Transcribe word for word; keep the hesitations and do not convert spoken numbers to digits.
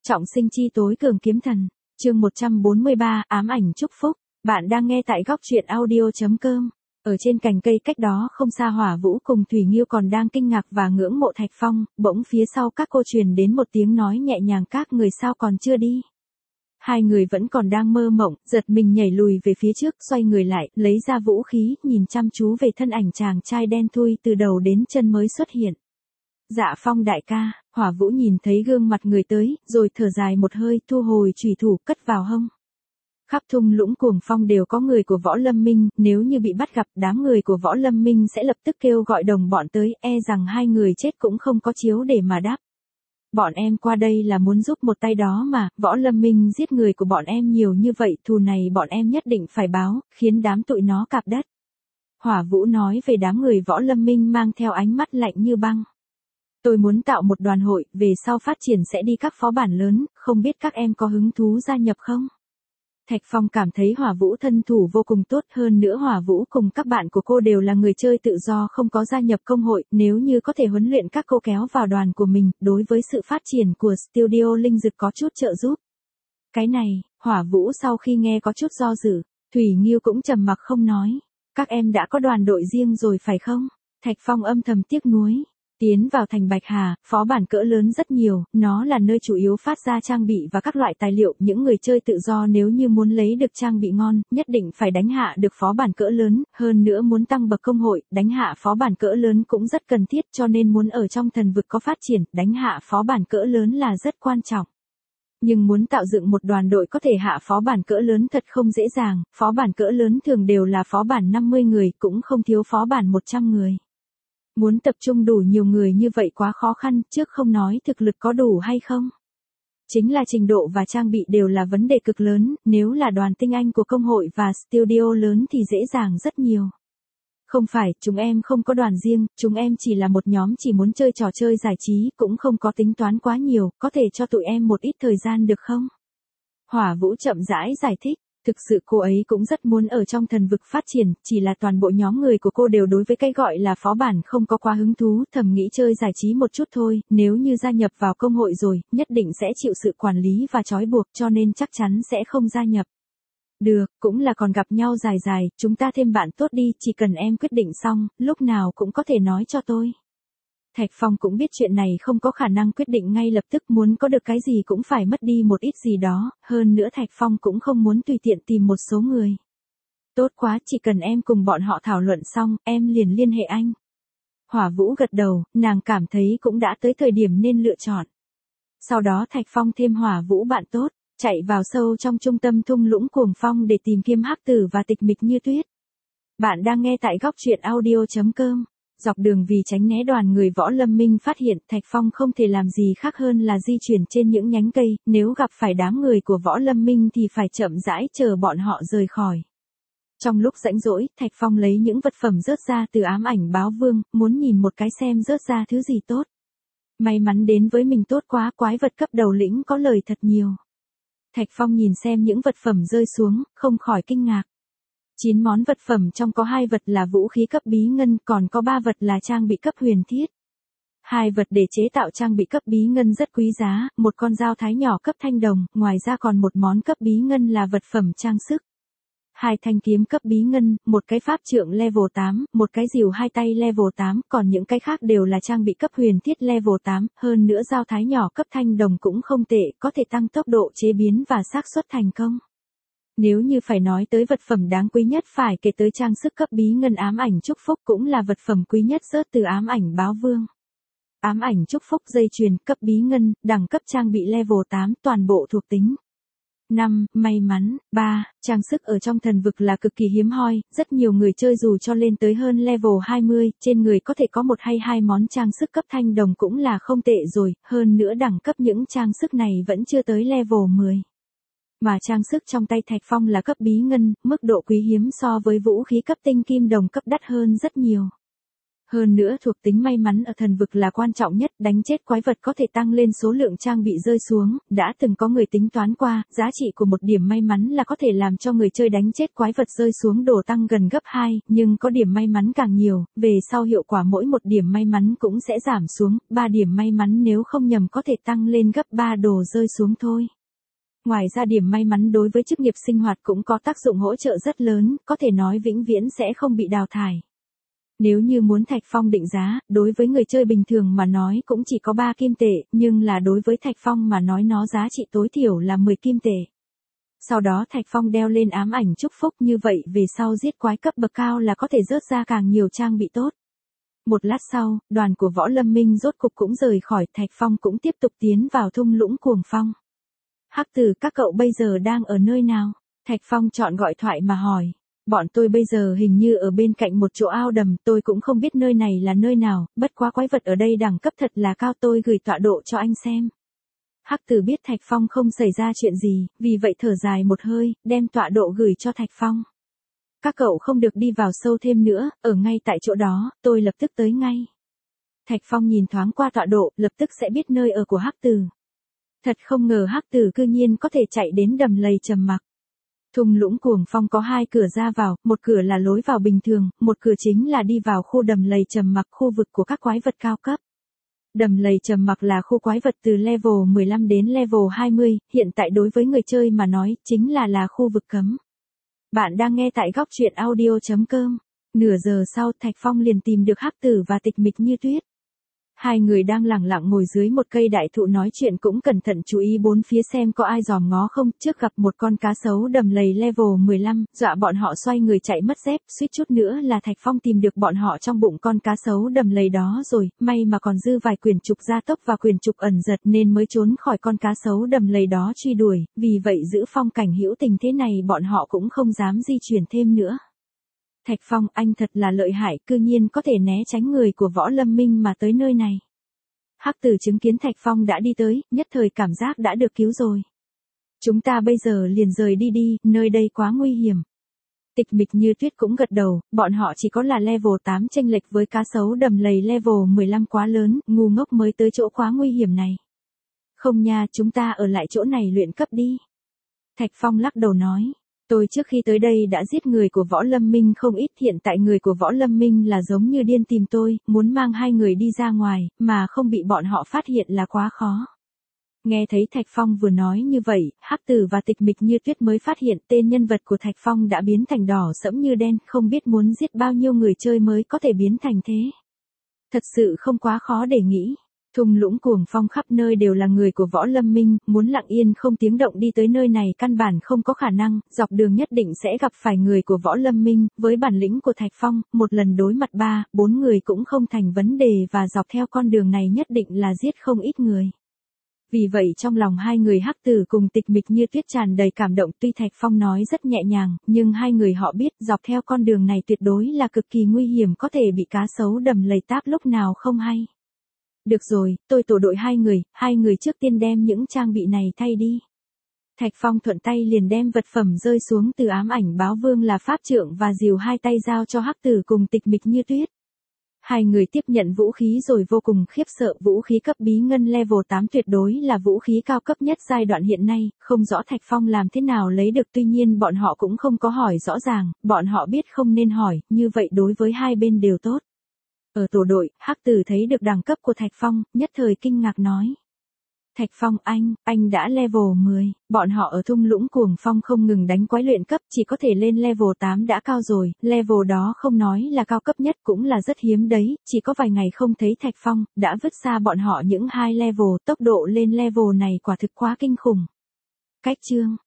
Trọng sinh chi tối cường kiếm thần, chương một trăm bốn mươi ba, ám ảnh chúc phúc. Bạn đang nghe tại góc truyện audio chấm com. Ở trên cành cây cách đó không xa, Hỏa Vũ cùng Thủy Nghiêu còn đang kinh ngạc và ngưỡng mộ Thạch Phong, bỗng phía sau các cô truyền đến một tiếng nói nhẹ nhàng: các người sao còn chưa đi? Hai người vẫn còn đang mơ mộng, giật mình nhảy lùi về phía trước, xoay người lại, lấy ra vũ khí, nhìn chăm chú về thân ảnh chàng trai đen thui từ đầu đến chân mới xuất hiện. Dạ Phong đại ca. Hỏa Vũ nhìn thấy gương mặt người tới, rồi thở dài một hơi, thu hồi chùy thủ, cất vào hông. Khắp thung lũng Cuồng Phong đều có người của Võ Lâm Minh, nếu như bị bắt gặp, đám người của Võ Lâm Minh sẽ lập tức kêu gọi đồng bọn tới, e rằng hai người chết cũng không có chiếu để mà đáp. Bọn em qua đây là muốn giúp một tay đó mà, Võ Lâm Minh giết người của bọn em nhiều như vậy, thù này bọn em nhất định phải báo, khiến đám tụi nó cạp đất. Hỏa Vũ nói về đám người Võ Lâm Minh mang theo ánh mắt lạnh như băng. Tôi muốn tạo một đoàn hội, về sau phát triển sẽ đi các phó bản lớn, không biết các em có hứng thú gia nhập không? Thạch Phong cảm thấy Hỏa Vũ thân thủ vô cùng tốt, hơn nữa Hỏa Vũ cùng các bạn của cô đều là người chơi tự do không có gia nhập công hội, nếu như có thể huấn luyện các cô kéo vào đoàn của mình, đối với sự phát triển của Studio Linh Dực có chút trợ giúp. Cái này, Hỏa Vũ sau khi nghe có chút do dự, Thủy Nghiêu cũng trầm mặc không nói. Các em đã có đoàn đội riêng rồi phải không? Thạch Phong âm thầm tiếc nuối. Tiến vào thành Bạch Hà, phó bản cỡ lớn rất nhiều, nó là nơi chủ yếu phát ra trang bị và các loại tài liệu, những người chơi tự do nếu như muốn lấy được trang bị ngon, nhất định phải đánh hạ được phó bản cỡ lớn, hơn nữa muốn tăng bậc công hội, đánh hạ phó bản cỡ lớn cũng rất cần thiết, cho nên muốn ở trong thần vực có phát triển, đánh hạ phó bản cỡ lớn là rất quan trọng. Nhưng muốn tạo dựng một đoàn đội có thể hạ phó bản cỡ lớn thật không dễ dàng, phó bản cỡ lớn thường đều là phó bản năm mươi người, cũng không thiếu phó bản một trăm người. Muốn tập trung đủ nhiều người như vậy quá khó khăn, trước không nói thực lực có đủ hay không. Chính là trình độ và trang bị đều là vấn đề cực lớn, nếu là đoàn tinh anh của công hội và studio lớn thì dễ dàng rất nhiều. Không phải, chúng em không có đoàn riêng, chúng em chỉ là một nhóm chỉ muốn chơi trò chơi giải trí, cũng không có tính toán quá nhiều, có thể cho tụi em một ít thời gian được không? Hỏa Vũ chậm rãi giải thích. Thực sự cô ấy cũng rất muốn ở trong thần vực phát triển, chỉ là toàn bộ nhóm người của cô đều đối với cái gọi là phó bản không có quá hứng thú, thầm nghĩ chơi giải trí một chút thôi, nếu như gia nhập vào công hội rồi, nhất định sẽ chịu sự quản lý và trói buộc, cho nên chắc chắn sẽ không gia nhập. Được, cũng là còn gặp nhau dài dài, chúng ta thêm bạn tốt đi, chỉ cần em quyết định xong, lúc nào cũng có thể nói cho tôi. Thạch Phong cũng biết chuyện này không có khả năng quyết định ngay lập tức, muốn có được cái gì cũng phải mất đi một ít gì đó, hơn nữa Thạch Phong cũng không muốn tùy tiện tìm một số người. Tốt quá, chỉ cần em cùng bọn họ thảo luận xong, em liền liên hệ anh. Hỏa Vũ gật đầu, nàng cảm thấy cũng đã tới thời điểm nên lựa chọn. Sau đó Thạch Phong thêm Hỏa Vũ bạn tốt, chạy vào sâu trong trung tâm thung lũng Cuồng Phong để tìm kiếm hắc tử và tịch mịch như tuyết. Bạn đang nghe tại góc truyện audio chấm com. Dọc đường vì tránh né đoàn người Võ Lâm Minh phát hiện, Thạch Phong không thể làm gì khác hơn là di chuyển trên những nhánh cây, nếu gặp phải đám người của Võ Lâm Minh thì phải chậm rãi chờ bọn họ rời khỏi. Trong lúc rãnh rỗi, Thạch Phong lấy những vật phẩm rớt ra từ ám ảnh báo vương, muốn nhìn một cái xem rớt ra thứ gì tốt. May mắn đến với mình tốt quá, quái vật cấp đầu lĩnh có lời thật nhiều. Thạch Phong nhìn xem những vật phẩm rơi xuống, không khỏi kinh ngạc. chín món vật phẩm trong có hai vật là vũ khí cấp bí ngân, còn có ba vật là trang bị cấp huyền thiết. Hai vật để chế tạo trang bị cấp bí ngân rất quý giá, một con dao thái nhỏ cấp thanh đồng, ngoài ra còn một món cấp bí ngân là vật phẩm trang sức. Hai thanh kiếm cấp bí ngân, một cái pháp trượng level tám, một cái rìu hai tay level tám, còn những cái khác đều là trang bị cấp huyền thiết level tám, hơn nữa dao thái nhỏ cấp thanh đồng cũng không tệ, có thể tăng tốc độ chế biến và xác suất thành công. Nếu như phải nói tới vật phẩm đáng quý nhất phải kể tới trang sức cấp bí ngân ám ảnh chúc phúc, cũng là vật phẩm quý nhất rớt từ ám ảnh báo vương. Ám ảnh chúc phúc dây chuyền cấp bí ngân, đẳng cấp trang bị level tám, toàn bộ thuộc tính. năm. May mắn. ba. Trang sức ở trong thần vực là cực kỳ hiếm hoi, rất nhiều người chơi dù cho lên tới hơn level hai mươi, trên người có thể có một hay hai món trang sức cấp thanh đồng cũng là không tệ rồi, hơn nữa đẳng cấp những trang sức này vẫn chưa tới level mười. Mà trang sức trong tay Thạch Phong là cấp bí ngân, mức độ quý hiếm so với vũ khí cấp tinh kim đồng cấp đắt hơn rất nhiều. Hơn nữa thuộc tính may mắn ở thần vực là quan trọng nhất, đánh chết quái vật có thể tăng lên số lượng trang bị rơi xuống, đã từng có người tính toán qua, giá trị của một điểm may mắn là có thể làm cho người chơi đánh chết quái vật rơi xuống đồ tăng gần gấp hai, nhưng có điểm may mắn càng nhiều, về sau hiệu quả mỗi một điểm may mắn cũng sẽ giảm xuống, ba điểm may mắn nếu không nhầm có thể tăng lên gấp ba đồ rơi xuống thôi. Ngoài ra điểm may mắn đối với chức nghiệp sinh hoạt cũng có tác dụng hỗ trợ rất lớn, có thể nói vĩnh viễn sẽ không bị đào thải. Nếu như muốn Thạch Phong định giá, đối với người chơi bình thường mà nói cũng chỉ có ba kim tệ, nhưng là đối với Thạch Phong mà nói nó giá trị tối thiểu là mười kim tệ. Sau đó Thạch Phong đeo lên ám ảnh chúc phúc, như vậy về sau giết quái cấp bậc cao là có thể rớt ra càng nhiều trang bị tốt. Một lát sau, đoàn của Võ Lâm Minh rốt cục cũng rời khỏi, Thạch Phong cũng tiếp tục tiến vào thung lũng cuồng phong. Hắc Tử, các cậu bây giờ đang ở nơi nào? Thạch Phong chọn gọi thoại mà hỏi. Bọn tôi bây giờ hình như ở bên cạnh một chỗ ao đầm, tôi cũng không biết nơi này là nơi nào, bất quá quái vật ở đây đẳng cấp thật là cao, tôi gửi tọa độ cho anh xem. Hắc Tử biết Thạch Phong không xảy ra chuyện gì, vì vậy thở dài một hơi, đem tọa độ gửi cho Thạch Phong. Các cậu không được đi vào sâu thêm nữa, ở ngay tại chỗ đó, tôi lập tức tới ngay. Thạch Phong nhìn thoáng qua tọa độ, lập tức sẽ biết nơi ở của Hắc Tử. Thật không ngờ Hắc Tử cư nhiên có thể chạy đến đầm lầy trầm mặc. Thung lũng cuồng phong có hai cửa ra vào, một cửa là lối vào bình thường, một cửa chính là đi vào khu đầm lầy trầm mặc, khu vực của các quái vật cao cấp. Đầm lầy trầm mặc là khu quái vật từ level mười lăm đến level hai mươi, hiện tại đối với người chơi mà nói, chính là là khu vực cấm. Bạn đang nghe tại góc truyện audio chấm com. Nửa giờ sau, Thạch Phong liền tìm được Hắc Tử và Tịch Mịch Như Tuyết. Hai người đang lẳng lặng ngồi dưới một cây đại thụ nói chuyện, cũng cẩn thận chú ý bốn phía xem có ai dòm ngó không, trước gặp một con cá sấu đầm lầy level mười lăm, dọa bọn họ xoay người chạy mất dép, suýt chút nữa là Thạch Phong tìm được bọn họ trong bụng con cá sấu đầm lầy đó rồi, may mà còn dư vài quyền trục gia tốc và quyền trục ẩn giật nên mới trốn khỏi con cá sấu đầm lầy đó truy đuổi, vì vậy giữ phong cảnh hữu tình thế này bọn họ cũng không dám di chuyển thêm nữa. Thạch Phong, anh thật là lợi hại, cư nhiên có thể né tránh người của Võ Lâm Minh mà tới nơi này. Hắc Tử chứng kiến Thạch Phong đã đi tới, nhất thời cảm giác đã được cứu rồi. Chúng ta bây giờ liền rời đi đi, nơi đây quá nguy hiểm. Tịch Mịch Như Tuyết cũng gật đầu, bọn họ chỉ có là level tám chênh lệch với cá sấu đầm lầy level mười lăm quá lớn, ngu ngốc mới tới chỗ quá nguy hiểm này. Không nha, chúng ta ở lại chỗ này luyện cấp đi. Thạch Phong lắc đầu nói. Tôi trước khi tới đây đã giết người của Võ Lâm Minh không ít, hiện tại người của Võ Lâm Minh là giống như điên tìm tôi, muốn mang hai người đi ra ngoài, mà không bị bọn họ phát hiện là quá khó. Nghe thấy Thạch Phong vừa nói như vậy, Hắc Tử và Tịch Mịch Như Tuyết mới phát hiện tên nhân vật của Thạch Phong đã biến thành đỏ sẫm như đen, không biết muốn giết bao nhiêu người chơi mới có thể biến thành thế. Thật sự không quá khó để nghĩ. Thung lũng cuồng phong khắp nơi đều là người của Võ Lâm Minh, muốn lặng yên không tiếng động đi tới nơi này căn bản không có khả năng, dọc đường nhất định sẽ gặp phải người của Võ Lâm Minh, với bản lĩnh của Thạch Phong, một lần đối mặt ba, bốn người cũng không thành vấn đề và dọc theo con đường này nhất định là giết không ít người. Vì vậy trong lòng hai người Hắc Tử cùng Tịch Mịch Như Tuyết tràn đầy cảm động, tuy Thạch Phong nói rất nhẹ nhàng, nhưng hai người họ biết dọc theo con đường này tuyệt đối là cực kỳ nguy hiểm, có thể bị cá sấu đầm lầy táp lúc nào không hay. Được rồi, tôi tổ đội hai người, hai người trước tiên đem những trang bị này thay đi. Thạch Phong thuận tay liền đem vật phẩm rơi xuống từ ám ảnh báo vương là pháp trượng và rìu hai tay giao cho Hắc Tử cùng Tịch Mịch Như Tuyết. Hai người tiếp nhận vũ khí rồi vô cùng khiếp sợ, vũ khí cấp bí ngân level tám tuyệt đối là vũ khí cao cấp nhất giai đoạn hiện nay, không rõ Thạch Phong làm thế nào lấy được, tuy nhiên bọn họ cũng không có hỏi rõ ràng, bọn họ biết không nên hỏi, như vậy đối với hai bên đều tốt. Ở tổ đội, Hắc Tử thấy được đẳng cấp của Thạch Phong, nhất thời kinh ngạc nói. Thạch Phong, anh, anh đã level mười, bọn họ ở thung lũng cuồng phong không ngừng đánh quái luyện cấp, chỉ có thể lên level tám đã cao rồi, level đó không nói là cao cấp nhất cũng là rất hiếm đấy, chỉ có vài ngày không thấy Thạch Phong, đã vứt xa bọn họ những hai level, tốc độ lên level này quả thực quá kinh khủng. Cách chương